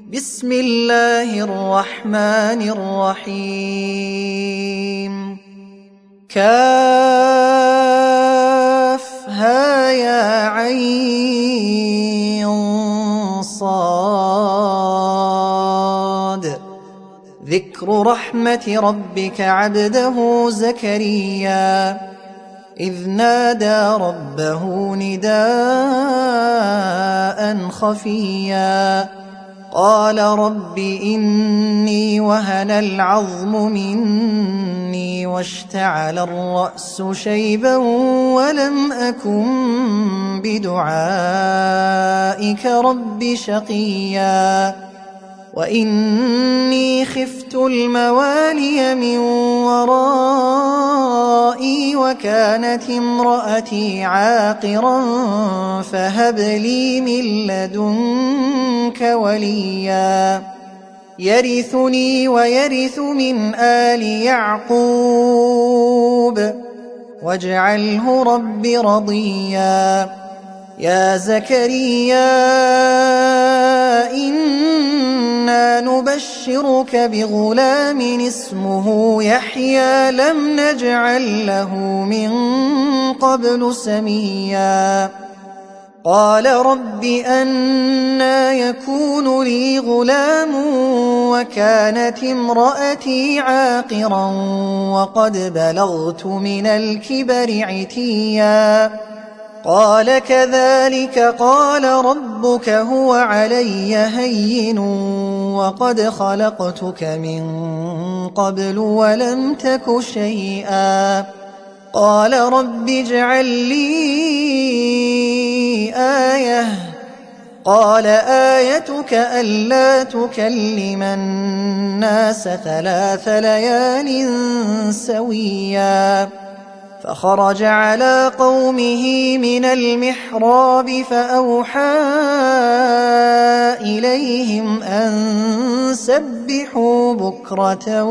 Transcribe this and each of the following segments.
بسم الله الرحمن الرحيم كافها يا عين صاد ذكر رحمة ربك عبده زكريا إذ نادى ربه نداء خفيا قال رب إني وهن العظم مني واشتعل الرأس شيبا ولم أكن بدعائك رب شقيا وإني خفت الموالي من ورائي وكانت امرأتي عاقرا فهب لي من لدنك وليا يرثني ويرث من آل يعقوب واجعله رب رضيا يا زكريا إنا نبشرك بغلام اسمه يحيى لم نجعل له من قبل سميا قال رب أنى يكون لي غلام وكانت امرأتي عاقرا وقد بلغت من الكبر عتيا قال كذلك قال ربك هو علي هين وقد خلقتك من قبل ولم تك شيئا قال رب اجعل لي آية قال آيتك ألا تكلم الناس 3 ليال سويا فخرج على قومه من المحراب فأوحى إليهم أن سبحوا بكرة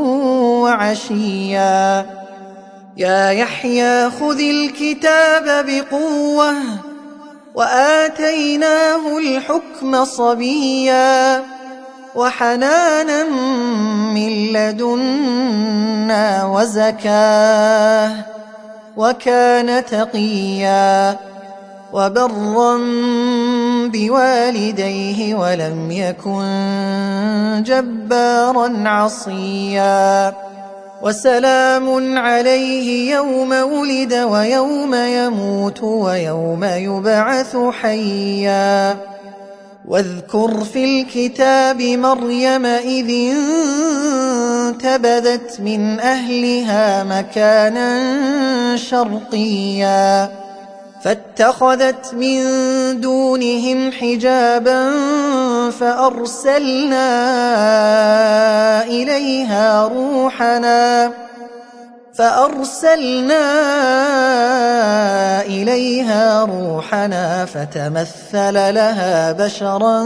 وعشيا يا يحيى خذ الكتاب بقوة وآتيناه الحكم صبيا وحنانا من لدنا وزكاه وكان تقيا وبرا بوالديه ولم يكن جبارا عصيا وسلام عليه يوم ولد ويوم يموت ويوم يبعث حيا واذكر في الكتاب مريم إذ انتبذت من أهلها مكانا شرقيا فاتخذت من دونهم حجابا فأرسلنا إليها روحنا فتمثل لها بشرا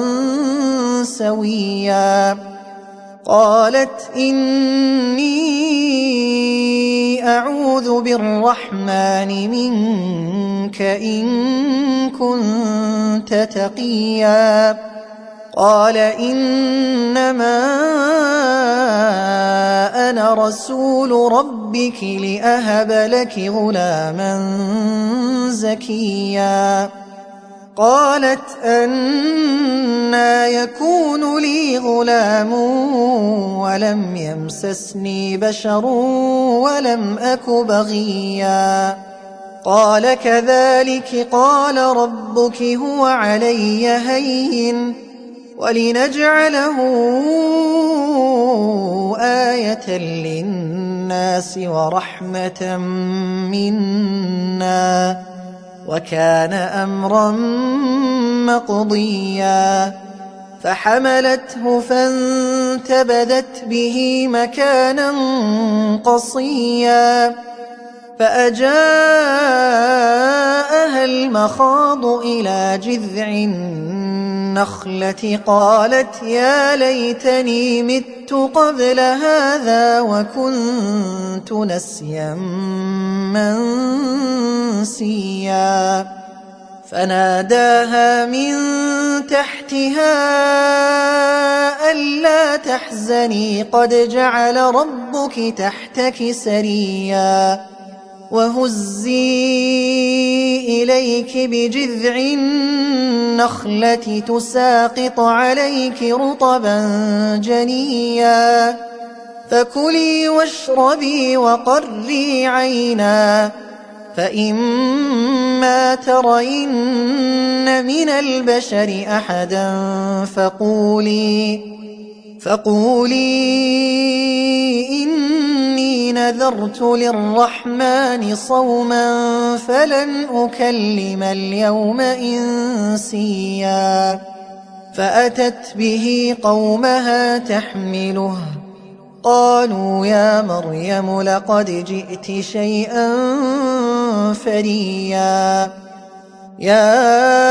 سويا قالت إني أعوذ بالرحمن منك إن كنت تقيا قال إنما أنا رسول ربك لأهب لك غلاما زكيا قالت أنى يكون لي غلام ولم يمسسني بشر ولم أك بغيا قال كذلك قال ربك هو علي هين ولنجعله آية للناس ورحمة منا وكان أمرا مقضيا فحملته فانتبذت به مكانا قصيا فأجاءها المخاض إلى جذع النخلة قالت يا ليتني مت قبل هذا وكنت نسيا منسيا فناداها من تحتها لا تحزني قد جعل ربك تحتك سريا وهزي إليك بجذع النخلة تساقط عليك رطبا جنيا فكلي واشربي وقري عينا فإما ترين من البشر أحدا فقولي إني نذرت للرحمن صوما فلن أكلم اليوم إنسيا فأتت به قومها تحمله قالوا يا مريم لقد جئت شيئا فريا يا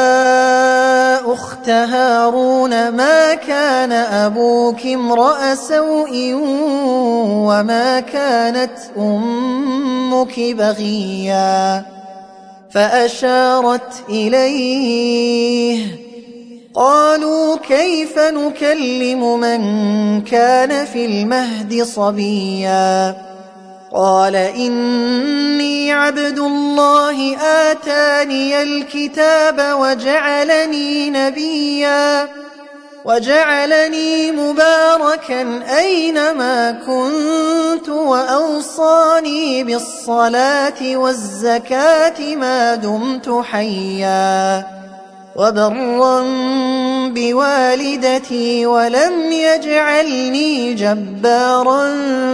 أخت هارون ما كان أبوك امرأ سوء وما كانت أمك بغيا فأشارت إليه قالوا كيف نكلم من كان في المهد صبيا قال إني عبد الله آتاني الكتاب وجعلني نبيا وجعلني مباركا أينما كنت وأوصاني بالصلاة والزكاة ما دمت حيا وبرا بوالدتي ولم يجعلني جبارا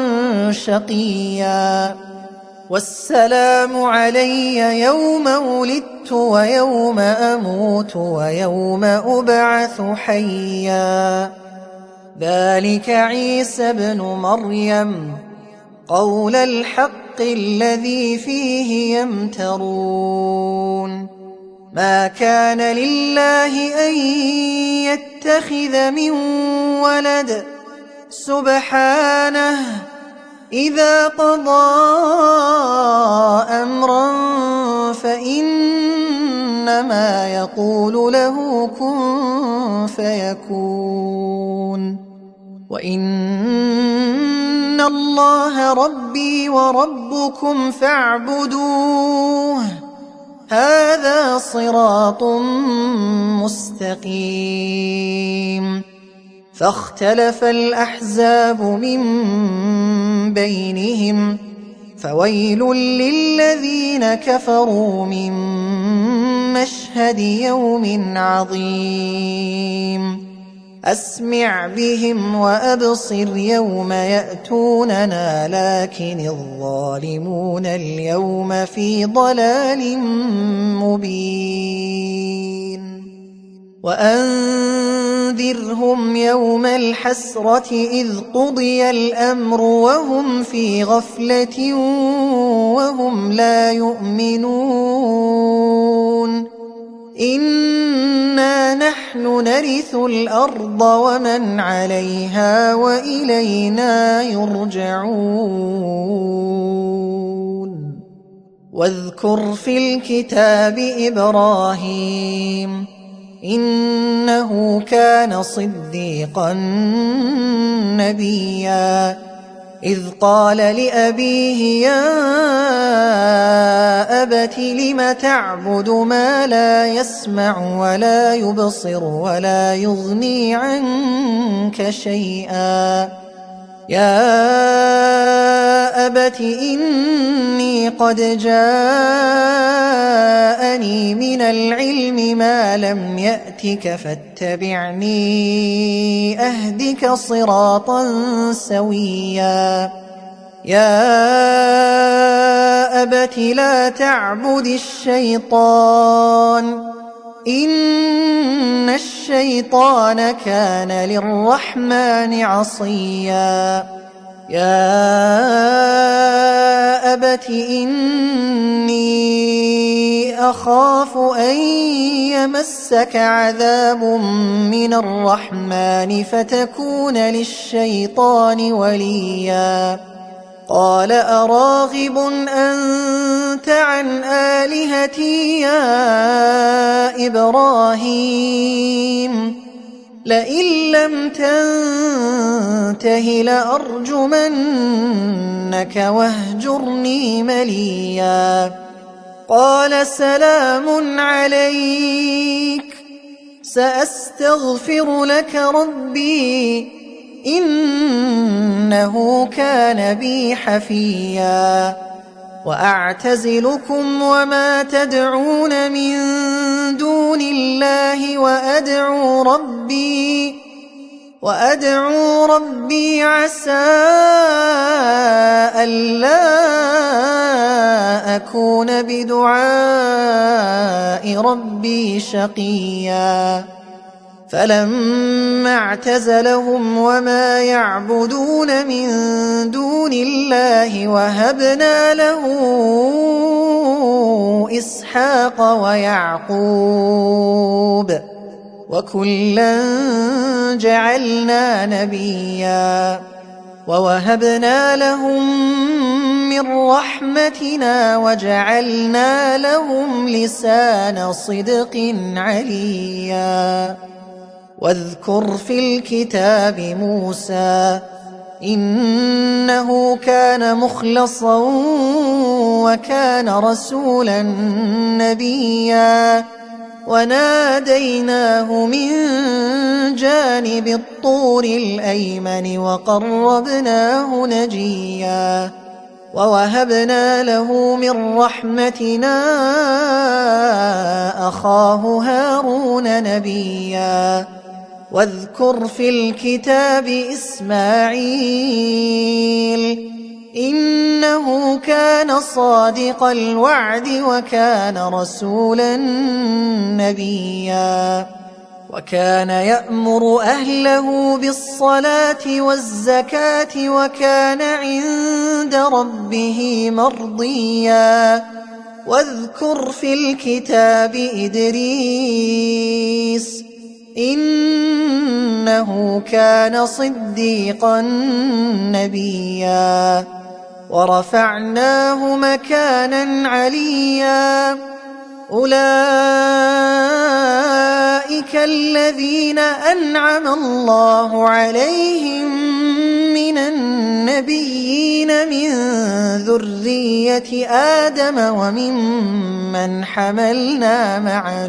شقيا والسلام علي يوم ولدت ويوم أموت ويوم أبعث حيا ذلك عيسى ابن مريم قول الحق الذي فيه يمترون ما كان لله أن يتخذ من ولد سبحانه إذا قضى أمرا فإنما يقول له كن فيكون وإن الله ربي وربكم فاعبدوه هذا صراط مستقيم فاختلف الأحزاب من بينهم فويل للذين كفروا من مشهد يوم عظيم أسمع بهم وأبصر يوم يأتوننا لكن الظالمون اليوم في ضلال مبين وأنذرهم يوم الحسرة إذ قضي الأمر وهم في غفلة وهم لا يؤمنون إنا نحن نرث الأرض ومن عليها وإلينا يرجعون واذكر في الكتاب إبراهيم إنه كان صديقا نبيا إذ قال لأبيه يا أبت لم تعبد ما لا يسمع ولا يبصر ولا يغني عنك شيئا يا أبت إني قد جاءني من العلم ما لم يأتك فاتبعني أهدك صراطا سويا يا أبت لا تعبد الشيطان إن الشيطان كان للرحمن عصيا يا أبت إني أخاف أن يمسك عذاب من الرحمن فتكون للشيطان وليا قال أراغب أنت عن آلهتي يا إبراهيم لئن لم تنته لأرجمنك واهجرني مليا قال سلام عليك سأستغفر لك ربي إنه كان بي حفيا وأعتزلكم وما تدعون من دون الله وأدعو ربي عسى ألا أكون بدعاء ربي شقيا فلما اعتزلهم وما يعبدون من دون الله وهبنا له إسحاق ويعقوب وكلا جعلنا نبيا ووهبنا لهم من رحمتنا وجعلنا لهم لسان صدق عليا واذكر في الكتاب موسى إنه كان مخلصا وكان رسولا نبيا وناديناه من جانب الطور الأيمن وقربناه نجيا ووهبنا له من رحمتنا أخاه هارون نبيا واذكر في الكتاب إسماعيل إنه كان صادق الوعد وكان رسولا نبيا وكان يأمر أهله بالصلاة والزكاة وكان عند ربه مرضيا واذكر في الكتاب إدريس إنه كان صديقا نبيا ورفعناه مكانا عليا أولئك الذين أنعم الله عليهم من النبيين من ذرية آدم وممن حملنا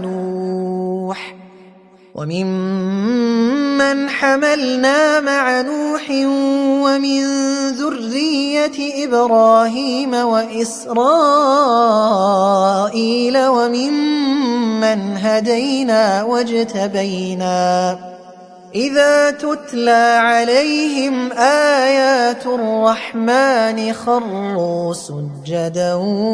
مع نوح ومن ذرية إبراهيم وإسرائيل وممن هدينا واجتبينا إذا تتلى عليهم آيات الرحمن خروا سجدا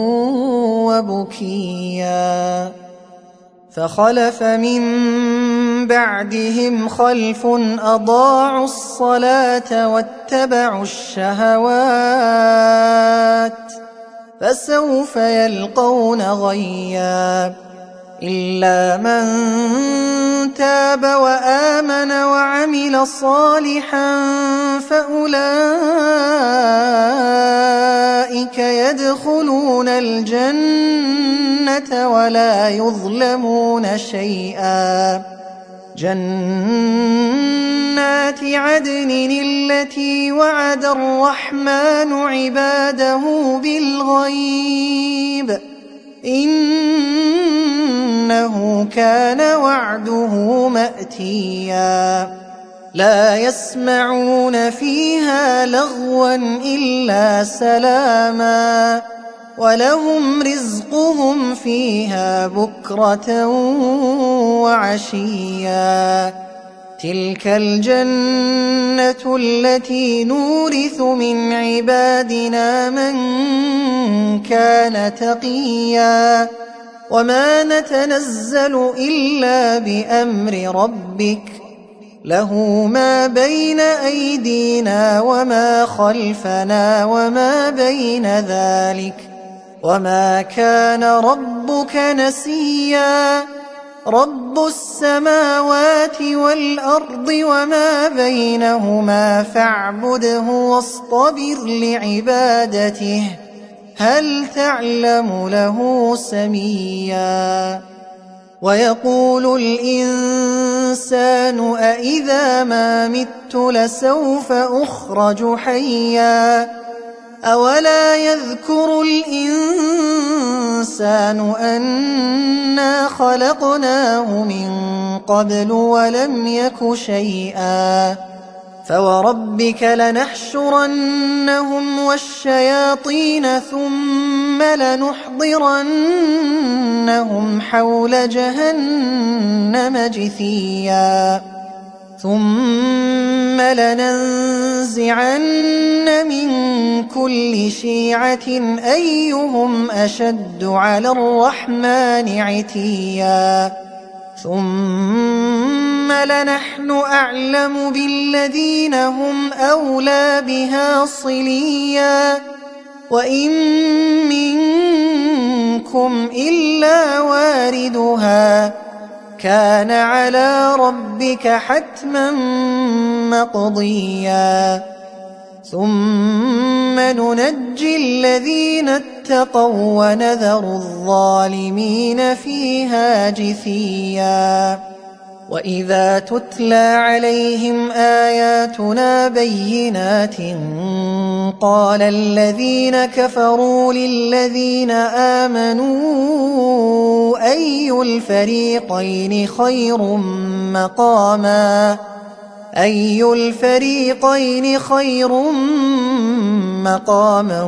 وبكيا فخلف من بعدهم خلف أضاعوا الصلاة واتبعوا الشهوات فسوف يلقون غيا إلا من تاب وآمن وعمل صالحا فأولئك يدخلون الجنة ولا يظلمون شيئا جنات عدن التي وعد الرحمن عباده بالغيب إنه كان وعده مأتيا لا يسمعون فيها لغوا إلا سلاما ولهم رزقهم فيها بكرة وعشيا تلك الجنة التي نورث من عبادنا من كان تقيا وما نتنزل إلا بأمر ربك له ما بين أيدينا وما خلفنا وما بين ذلك وما كان ربك نسيا رب السماوات والأرض وما بينهما فاعبده واصطبر لعبادته هل تعلم له سميا ويقول الإنسان أإذا ما مت لسوف أخرج حيا أولا يذكر الإنسان أنا خلقناه من قبل ولم يك شيئا فوربك لنحشرنهم والشياطين ثم لنحضرنهم حول جهنم جثيا ثم لننزعن من كل شيعة أيهم أشد على الرحمن عتيا ثم لنحن أعلم بالذين هم أولى بها صليا وإن منكم إلا واردها كان على ربك حتما مقضيا ثم ننجي الذين اتقوا ونذر الظالمين فيها جثيا وإذا تتلى عليهم آياتنا بينات قال الذين كفروا للذين آمنوا أي الفريقين خير مقاما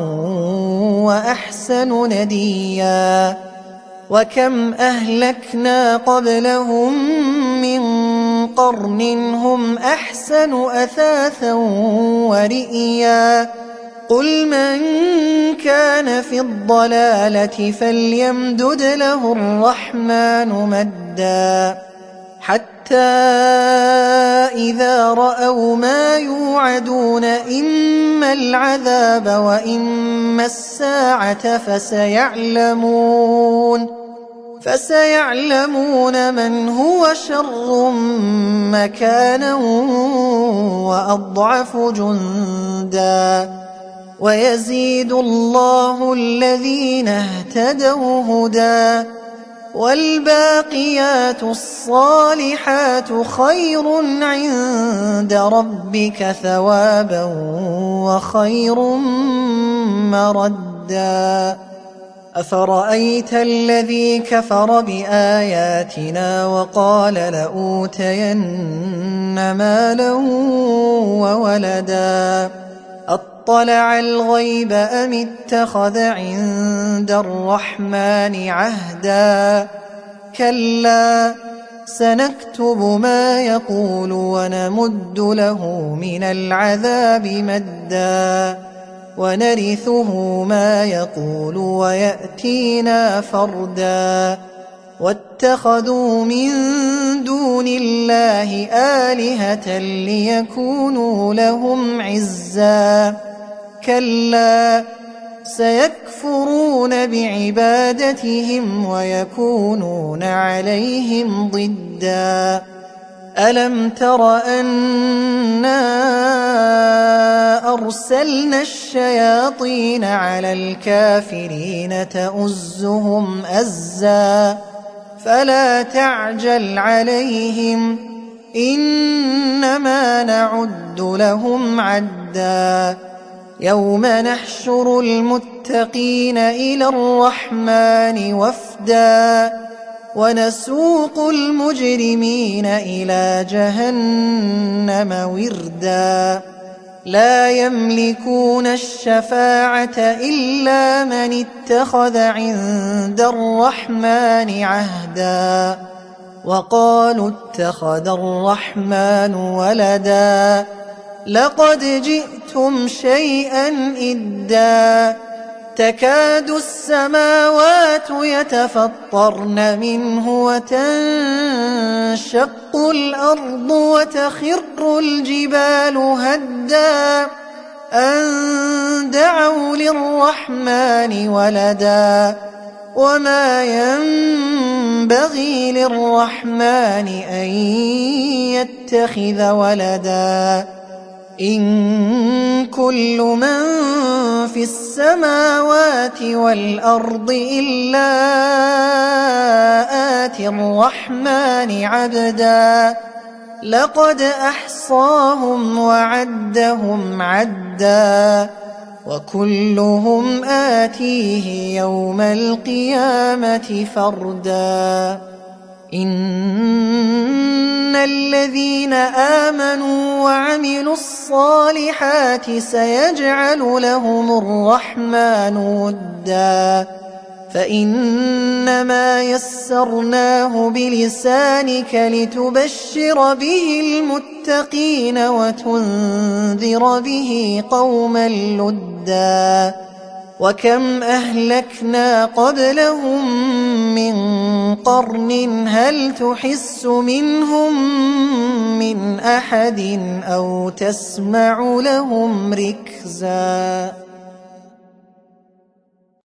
وأحسن نديا وكم أهلكنا قبلهم من قرن هم أحسن أثاثا ورئيا قل من كان في الضلالة فليمدد له الرحمن مدا حتى إذا رأوا ما يوعدون إما العذاب وإما الساعة فسيعلمون من هو شر مكانا وأضعف جندا ويزيد الله الذين اهتدوا هدى والباقيات الصالحات خير عند ربك ثوابا وخير مردا أفرأيت الذي كفر بآياتنا وقال لأوتين مالا وولدا أطلع الغيب أم اتخذ عند الرحمن عهدا كلا سنكتب ما يقول ونمد له من العذاب مدا ونرثه ما يقول ويأتينا فردا واتخذوا من دون الله آلهة ليكونوا لهم عزا كلا سيكفرون بعبادتهم ويكونون عليهم ضدا ألم تر أنا أرسلنا الشياطين على الكافرين تؤزهم أزا فلا تعجل عليهم إنما نعد لهم عدا يوم نحشر المتقين إلى الرحمن وفدا ونسوق المجرمين إلى جهنم وردا لا يملكون الشفاعة إلا من اتخذ عند الرحمن عهدا وقالوا اتخذ الرحمن ولدا لقد جئتم شيئا إدا تكاد السماوات يتفطرن منه وتنشق الأرض وتخر الجبال هدا أن دعوا للرحمن ولدا وما ينبغي للرحمن أن يتخذ ولدا إن كل من في السماوات والأرض إلا آتي الرحمن عبدا لقد أحصاهم وعدهم عدا وكلهم آتيه يوم القيامة فردا إن الذين آمنوا وعملوا الصالحات سيجعل لهم الرحمن ودا فإنما يسرناه بلسانك لتبشر به المتقين وتنذر به قوما لدا وكم أهلكنا قبلهم من قرن هل تحس منهم من أحد أو تسمع لهم ركزا